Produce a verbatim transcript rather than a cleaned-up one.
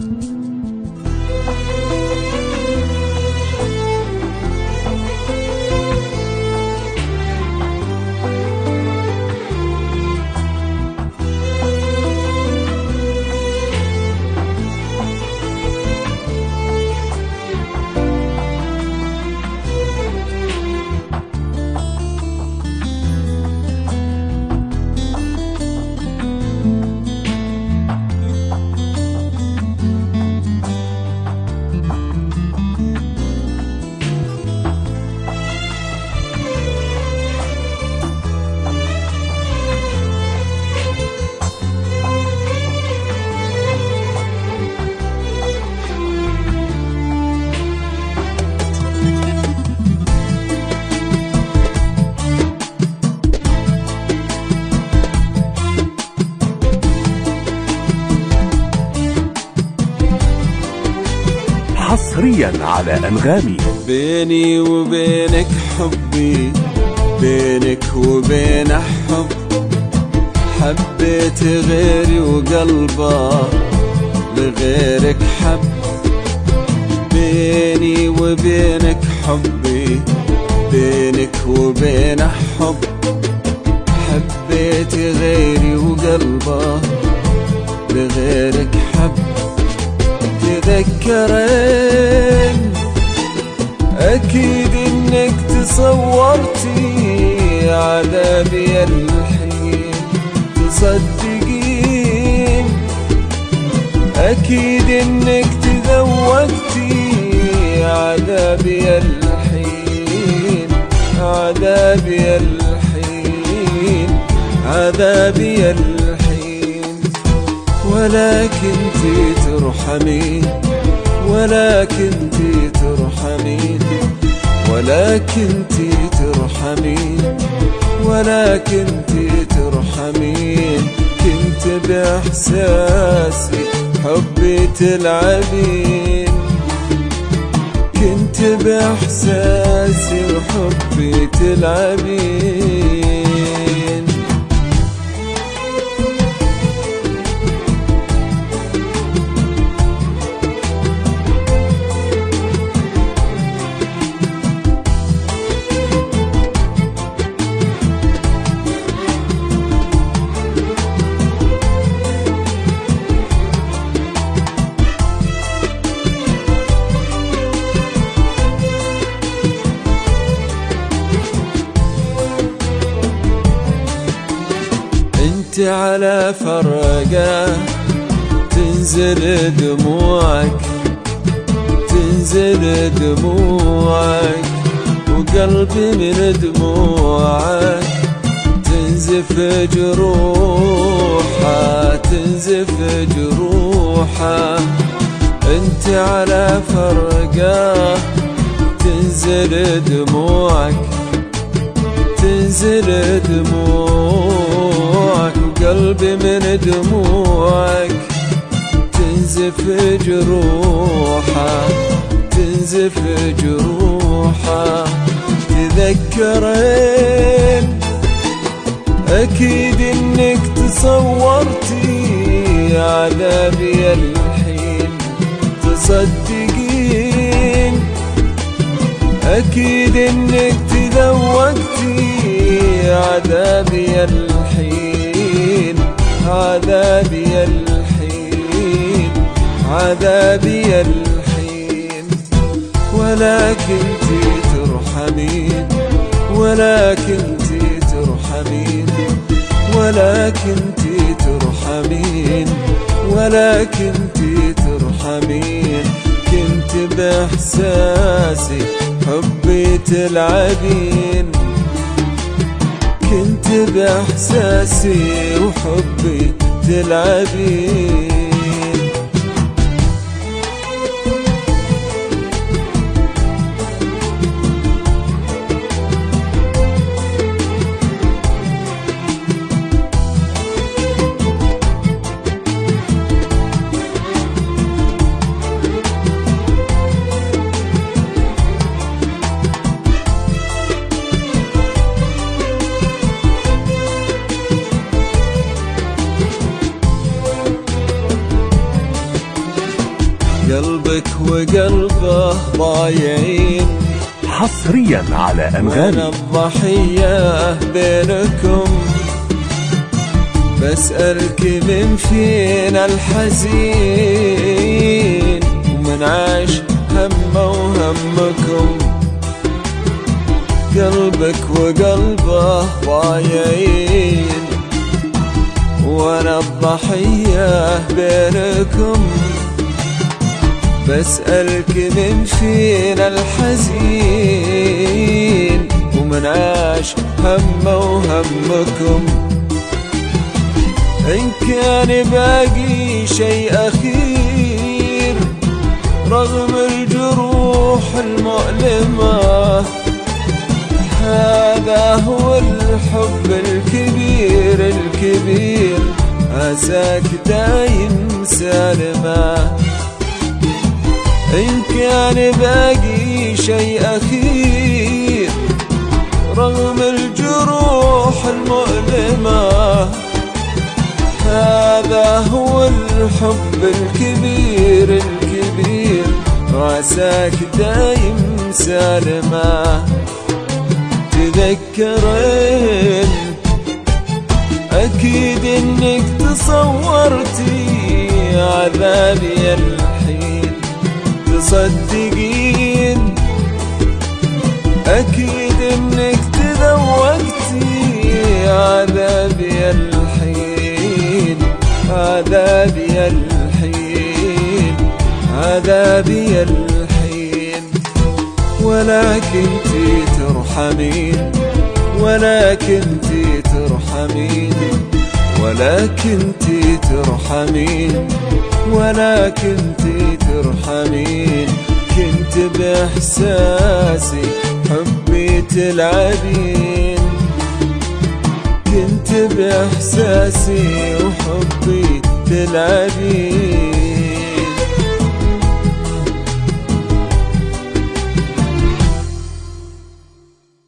حصريا على أنغامي. بيني وبينك حبي، بينك وبين حب، حبيت غيري وقلبه لغيرك حب. بيني وبينك حبي، بينك وبين حب، حبيت غيري وقلبه لغيرك حب. تذكرين أكيد إنك تصورتي عذابي الحين، تصدقين أكيد إنك تذوقتي عذابي الحين، عذابي الحين، عذابي الحين. ولكن تي ترحمين، ولكن تي ترحمين، ولكن تي ترحمين، ولكن تي ترحمين. كنت بإحساسي حبي تلعبين، كنت بإحساسي وحبي تلعبين. انت على فرقة تنزل دموعك، تنزل دموعك، وقلبي من دموعك تنزف جروحه، تنزف جروحه. انت على فرقة تنزل دموعك، تنزل دموعك، وقلبي من دموعك تنزف جروحه، تنزف جروحه. تذكرين أكيد إنك تصورتي عذابي الحين، تصدقين أكيد إنك تذوقتي عذابي الحين، عذابي الحين، عذابي الحين. ولكن تي ترحمين، ولكن تي ترحمين، ولكن تي ترحمين، ولكن تي ترحمين. كنت بإحساسي حبي تلعبين، كنت بإحساسي وحبي تلعبين. قلبك وقلبه ضايعين، حصريا على أنغامي. وانا الضحية بينكم، بسألك من فينا الحزين، ومن عاش همه وهمكم. قلبك وقلبه ضايعين، وانا الضحية بينكم، بسألك من فينا الحزين، ومن عاش همه وهمكم. إن كان باقي شيء أخير رغم الجروح المؤلمة، هذا هو الحب الكبير الكبير، عساك دايم سالمة. إن كان باقي شيء أخير رغم الجروح المؤلمة، هذا هو الحب الكبير الكبير، وعساك دايم سالمة. تذكرين أكيد إنك تصورتي عذابي الحين، تصدقين أكيد إنك تذوقتي عذابي الحين، عذابي الحين، عذابي الحين. ولكن تي ترحمين، ولكن تي ترحمين، ولكن تي ترحمين، ولكن تي ترحمين. كنت بإحساسي حبي تلعبين، كنت بإحساسي وحبي تلعبين.